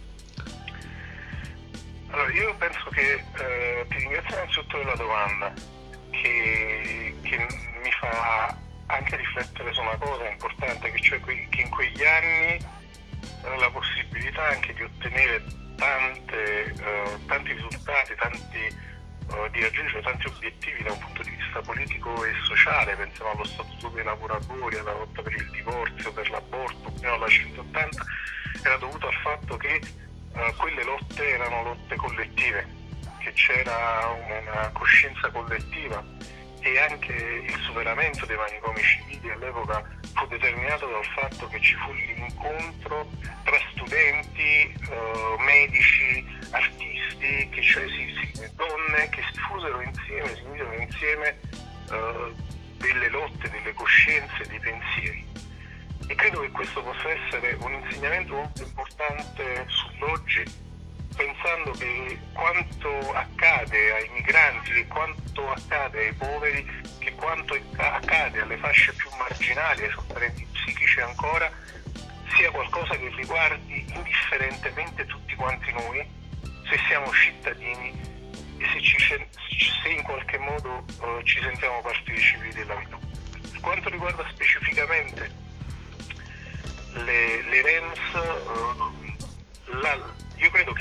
Allora io penso che eh, ti ringrazio innanzitutto della domanda che, che mi fa anche riflettere su una cosa importante, che cioè che in quegli anni eh, la possibilità anche di ottenere tante, eh, tanti risultati, tanti di raggiungere tanti obiettivi da un punto di vista politico e sociale, pensiamo allo statuto dei lavoratori, alla lotta per il divorzio, per l'aborto, fino alla centottanta, era dovuto al fatto che uh, quelle lotte erano lotte collettive, che c'era una coscienza collettiva e anche il superamento dei manicomi civili all'epoca fu determinato dal fatto che ci fu l'incontro tra studenti, uh, medici, artisti, che cioè si, si, donne che si fusero insieme, si misero insieme uh, delle lotte, delle coscienze, dei pensieri. E credo che questo possa essere un insegnamento molto importante sull'oggi, pensando che quanto accade ai migranti, che quanto accade ai poveri, che quanto accade alle fasce più marginali, ai sofferenti psichici ancora, sia qualcosa che riguardi indifferentemente tutti quanti noi, se siamo cittadini e se, ci, se in qualche modo uh, ci sentiamo partecipi della vita. Per quanto riguarda specificamente le, le R E M S, uh, la, io credo che la chiusura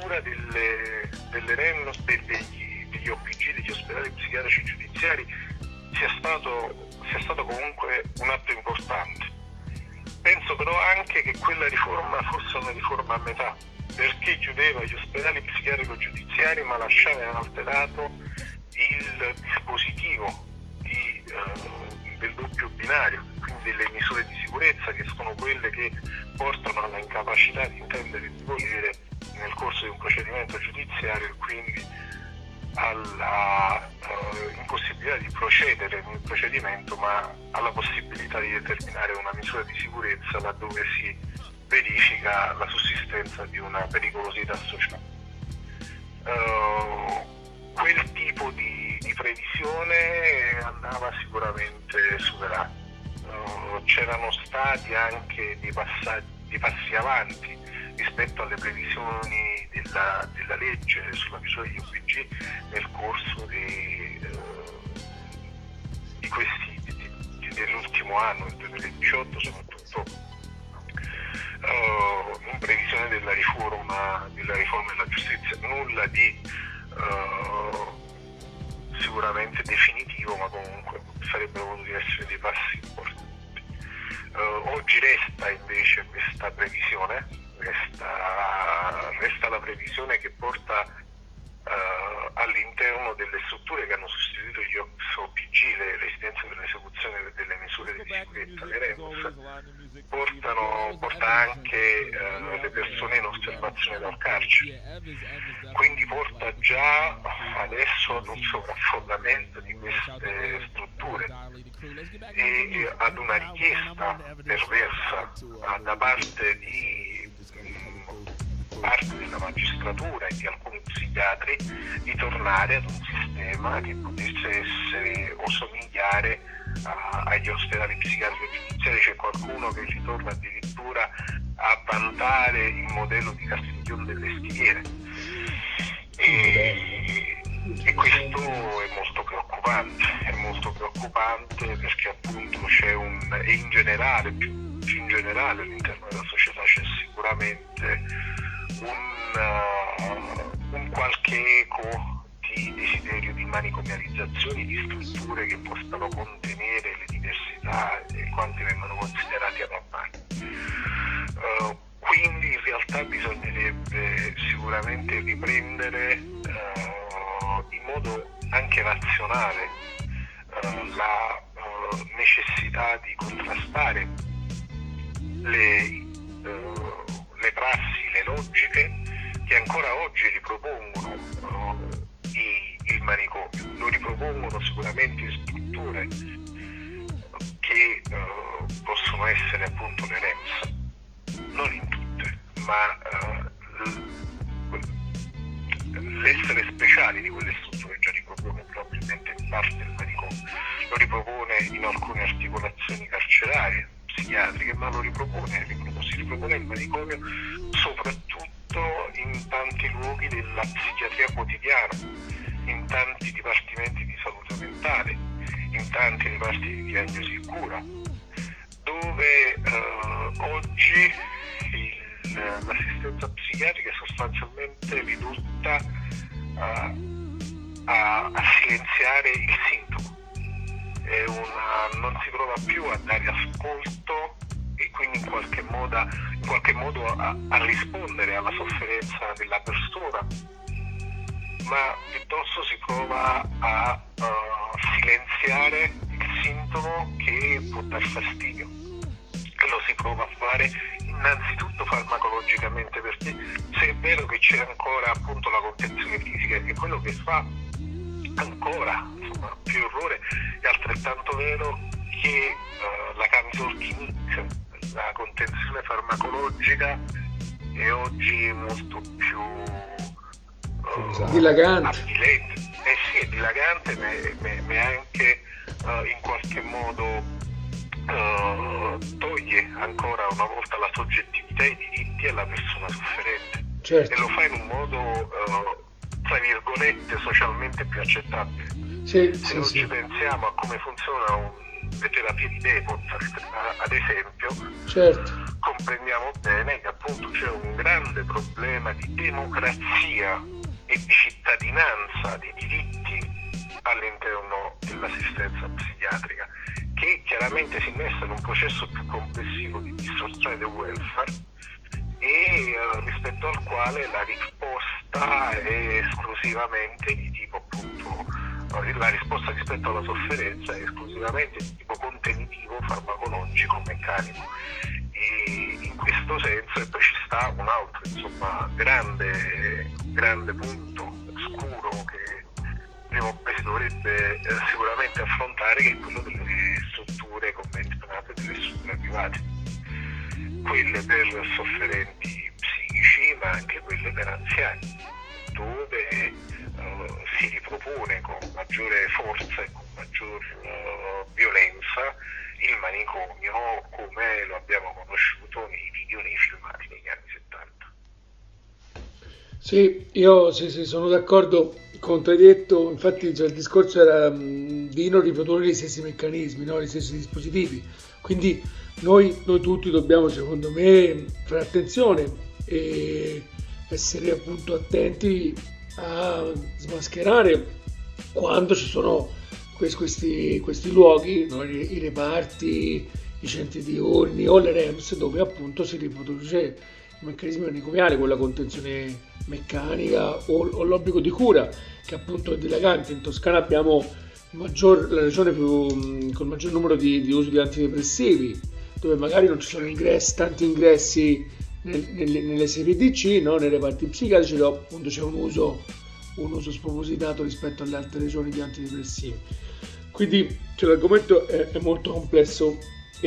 misura delle, delle R E M, degli, degli O P G, degli ospedali psichiatrici giudiziari, sia stato, sia stato comunque un atto importante. Penso però anche che quella riforma fosse una riforma a metà, perché chiudeva gli ospedali psichiatrici giudiziari ma lasciava inalterato il dispositivo di, eh, del doppio binario, quindi delle misure di sicurezza che sono quelle che portano alla incapacità di intendere e di volere nel corso di un procedimento giudiziario e quindi alla uh, impossibilità di procedere nel procedimento, ma alla possibilità di determinare una misura di sicurezza laddove si verifica la sussistenza di una pericolosità sociale. Uh, quel tipo di, di previsione andava sicuramente superato. Uh, c'erano stati anche dei, passaggi, dei passi avanti rispetto alle previsioni della, della legge sulla misura degli O P G nel corso di, eh, di questi di, dell'ultimo anno, del duemiladiciotto, soprattutto eh, in previsione della riforma della riforma della giustizia. Nulla di eh, sicuramente definitivo, ma comunque sarebbero potuti essere dei passi importanti. Eh, oggi resta invece questa previsione. Resta, resta la previsione che porta uh, all'interno delle strutture che hanno sostituito gli O P G, le residenze per l'esecuzione delle misure di sicurezza, le R E M S, portano, porta anche uh, le persone in osservazione dal carcere, quindi porta già adesso ad un sovraffollamento di queste strutture e ad una richiesta perversa uh, da parte di parte della magistratura e di alcuni psichiatri di tornare ad un sistema che potesse essere o somigliare a, agli ospedali psichiatrici giudiziari. C'è qualcuno che ritorna addirittura a vantare il modello di Castiglione delle Stiviere e, e questo è molto preoccupante, è molto preoccupante perché appunto c'è un, e in generale, più, più in generale all'interno della società c'è sicuramente Un, uh, un qualche eco di desiderio di manicomializzazione di strutture che possano contenere le diversità e quanti vengono considerati anormali. Uh, quindi in realtà bisognerebbe sicuramente riprendere uh, in modo anche razionale uh, la uh, necessità di contrastare le uh, le prassi, le logiche che ancora oggi ripropongono uh, i, il manicomio, lo ripropongono sicuramente in strutture che uh, possono essere appunto le R E M S, non in tutte, ma uh, l'essere speciali di quelle strutture già ripropone probabilmente in parte il manicomio, lo ripropone in alcune articolazioni carcerarie psichiatriche, ma lo ripropone, si ripropone il manicomio soprattutto in tanti luoghi della psichiatria quotidiana, in tanti dipartimenti di salute mentale, in tanti reparti di diagnosi e cura, dove eh, oggi il, l'assistenza psichiatrica è sostanzialmente ridotta a, a, a silenziare il sintomo. È una, non si prova più a dare ascolto e quindi in qualche modo, in qualche modo a, a rispondere alla sofferenza della persona, ma piuttosto si prova a uh, silenziare il sintomo che può dar fastidio e lo si prova a fare innanzitutto farmacologicamente, perché se è vero che c'è ancora appunto la contenzione fisica, che è quello che fa ancora insomma più orrore, è altrettanto vero che uh, la Camsorchinic, la contenzione farmacologica, è oggi molto più uh, dilagante. Avvilente. Eh sì, è dilagante, ma è, ma è anche uh, in qualche modo uh, toglie ancora una volta la soggettività e i diritti alla persona sofferente. Certo. E lo fa in un modo uh, tra virgolette socialmente più accettabile. Sì, Se sì, oggi sì. pensiamo a come funzionano le terapie di detox, ad esempio, Certo. comprendiamo bene che appunto c'è un grande problema di democrazia e di cittadinanza dei diritti all'interno dell'assistenza psichiatrica, che chiaramente si innesta in un processo più complessivo di distruzione del welfare e eh, rispetto al quale la risposta è esclusivamente di tipo appunto la risposta rispetto alla sofferenza è esclusivamente di tipo contenitivo, farmacologico, meccanico. E in questo senso e poi ci sta un altro insomma grande grande punto scuro che prima o poi si dovrebbe eh, sicuramente affrontare, che è quello delle strutture convenzionate, delle strutture private, quelle per sofferenti psichici ma anche quelle per anziani, dove uh, si ripropone con maggiore forza e con maggior uh, violenza il manicomio come lo abbiamo conosciuto nei video, nei filmati negli anni settanta. Sì, io sì, sì, sono d'accordo con te detto, infatti cioè, il discorso era mh, di non riprodurre gli stessi meccanismi, no? Gli stessi dispositivi, quindi noi, noi tutti dobbiamo secondo me fare attenzione e essere appunto attenti a smascherare quando ci sono questi, questi luoghi, no? I, i reparti, i centri diurni o le R E M S dove appunto si riproduce il meccanismo manicomiale con la contenzione meccanica o, o l'obbligo di cura che appunto è dilagante. In Toscana abbiamo il maggior, la regione più, con il maggior numero di, di uso di antidepressivi, dove magari non ci sono ingressi, tanti ingressi nel, nelle, nelle S P D C, no? Nei reparti psichiatrici, dove appunto c'è un uso, un uso spropositato rispetto alle altre regioni di antidepressivi. Quindi cioè, l'argomento è, è molto complesso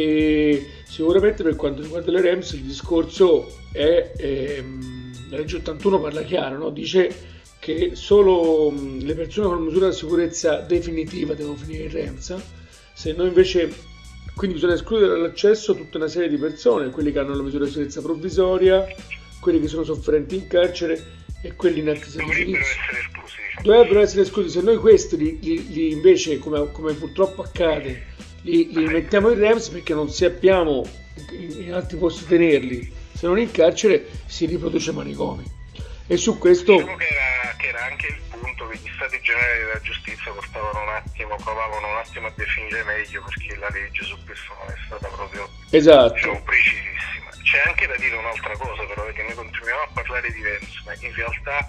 e sicuramente per quanto riguarda le R E M S il discorso è, è la legge ottantuno parla chiaro, no? Dice che solo le persone con misura di sicurezza definitiva devono finire in R E M S, se no invece quindi bisogna escludere dall'accesso tutta una serie di persone, quelli che hanno la misura di sicurezza provvisoria, quelli che sono sofferenti in carcere e quelli in attesa di giudizio. Essere esclusi, diciamo. Dovrebbero essere esclusi. Se noi questi li, li, li invece, come, come purtroppo accade, li, li mettiamo in R E M S perché non sappiamo in, in altri posti tenerli, se non in carcere si riproduce manicomi. E su questo diciamo che era, che era anche il punto che gli stati generali della giustizia portavano un attimo, provavano un attimo a definire meglio, perché la legge su questo non è stata proprio esatto. diciamo, precisissima. C'è anche da dire un'altra cosa però, perché noi continuiamo a parlare di R E M S, ma in realtà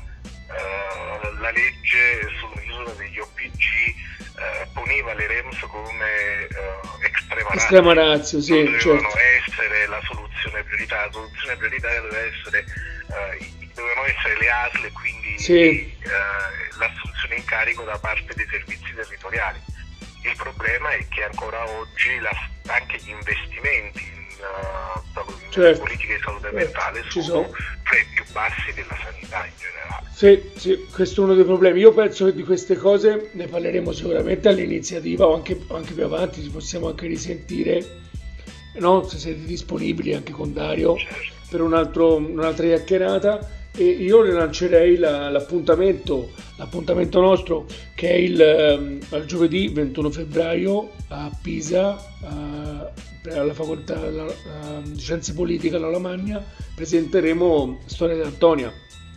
eh, la legge sulla misura degli O P G eh, poneva le R E M S come eh, extrema ratio, estrema razio, sì, non dovevano certo. essere la soluzione prioritaria, la soluzione prioritaria doveva essere eh, dovevano essere le A S L e quindi sì. eh, l'assunzione in carico da parte dei servizi territoriali. Il problema è che ancora oggi la, anche gli investimenti in, uh, in certo. politiche di salute certo. mentale Ci sono, sono tra i più bassi della sanità in generale. Sì, sì, questo è uno dei problemi. Io penso che di queste cose ne parleremo sicuramente all'iniziativa o anche, anche più avanti, ci possiamo anche risentire, no? Se siete disponibili anche con Dario Certo. per un altro, un'altra chiacchierata. E io le lancerei la, l'appuntamento, l'appuntamento nostro che è il um, al giovedì ventuno febbraio a Pisa, uh, alla facoltà uh, di Scienze Politiche alla Lamagna, presenteremo Storia di Antonia.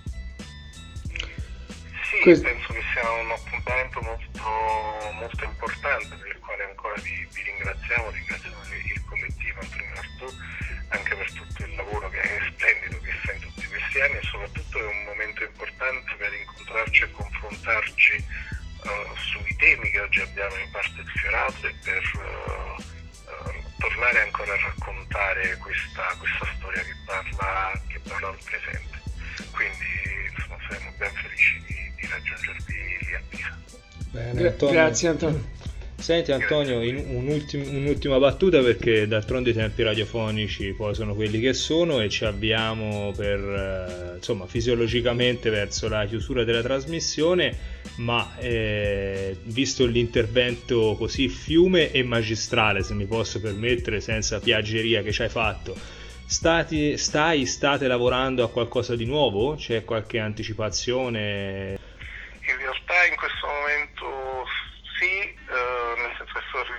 Sì, Questo. penso che sia un appuntamento molto, molto importante, per il quale ancora vi, vi ringraziamo, ringraziamo il collettivo Antonio Artù, anche per tutto il lavoro che è splendido che fa in tutti questi anni, e soprattutto è un momento importante per incontrarci e confrontarci uh, sui temi che oggi abbiamo in parte sfiorato e per uh, uh, tornare ancora a raccontare questa, questa storia che parla, che parla al presente. Quindi insomma saremo ben felici di, di raggiungervi lì a Pisa. Bene, Antonio. Grazie Antonio. Senti Antonio, in un ultim- un'ultima battuta, perché d'altronde i tempi radiofonici poi sono quelli che sono e ci avviamo per eh, insomma fisiologicamente verso la chiusura della trasmissione, ma eh, visto l'intervento così fiume e magistrale, se mi posso permettere, senza piaggeria, che ci hai fatto, stati, stai, state lavorando a qualcosa di nuovo? C'è qualche anticipazione? In realtà in questo momento sì, eh, nel senso che sto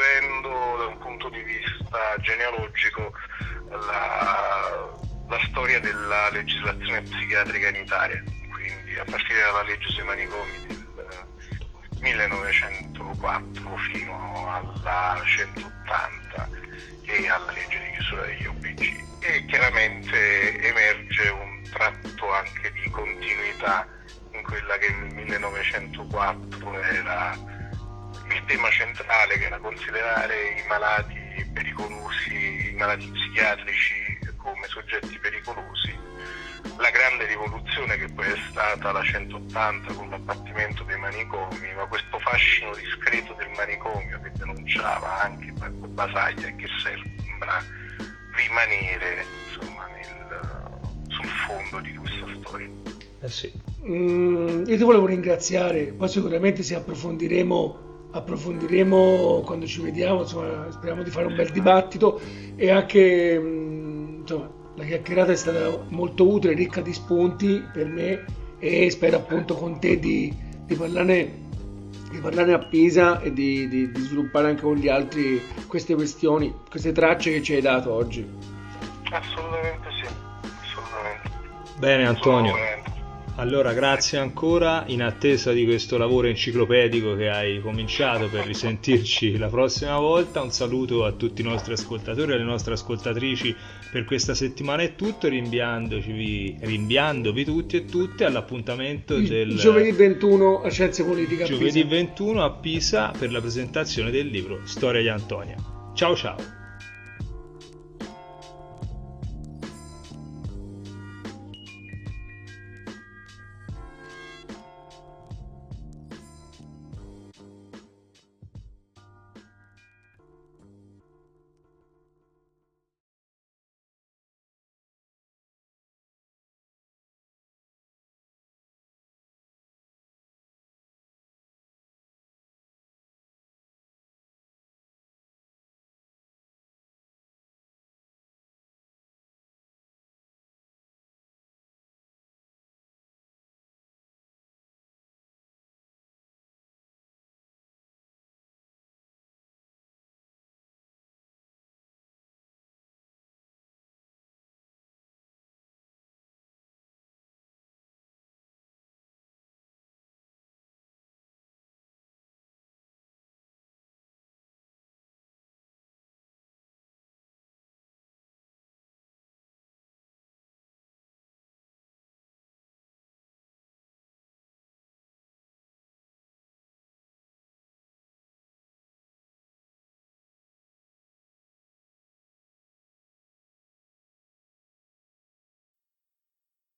ricostruendo da un punto di vista genealogico la, la storia storia della legislazione psichiatrica in Italia, quindi a partire dalla legge sui manicomi del millenovecentoquattro fino alla centottanta e alla legge di chiusura degli O B G, e chiaramente emerge un tratto anche di continuità in quella che nel millenovecentoquattro era il tema centrale, che era considerare i malati pericolosi, i malati psichiatrici come soggetti pericolosi. La grande rivoluzione che poi è stata la centottanta con l'abbattimento dei manicomi, ma questo fascino discreto del manicomio che denunciava anche Marco Basaglia e che sembra rimanere insomma nel, sul fondo di questa storia. Eh sì. Mm, io ti volevo ringraziare, poi sicuramente se approfondiremo approfondiremo quando ci vediamo, insomma, speriamo di fare un bel dibattito, e anche insomma, la chiacchierata è stata molto utile, ricca di spunti per me, e spero appunto con te di, di, parlarne, di parlarne a Pisa e di, di, di sviluppare anche con gli altri queste questioni, queste tracce che ci hai dato oggi. Assolutamente sì, assolutamente. Bene Antonio. Allora, grazie ancora, in attesa di questo lavoro enciclopedico che hai cominciato per risentirci la prossima volta. Un saluto a tutti i nostri ascoltatori e alle nostre ascoltatrici per questa settimana è tutto, rinviandoci, rinviandovi tutti e tutte all'appuntamento il del giovedì ventuno a Scienze Politiche a giovedì Pisa. ventuno a Pisa per la presentazione del libro Storia di Antonia. Ciao ciao!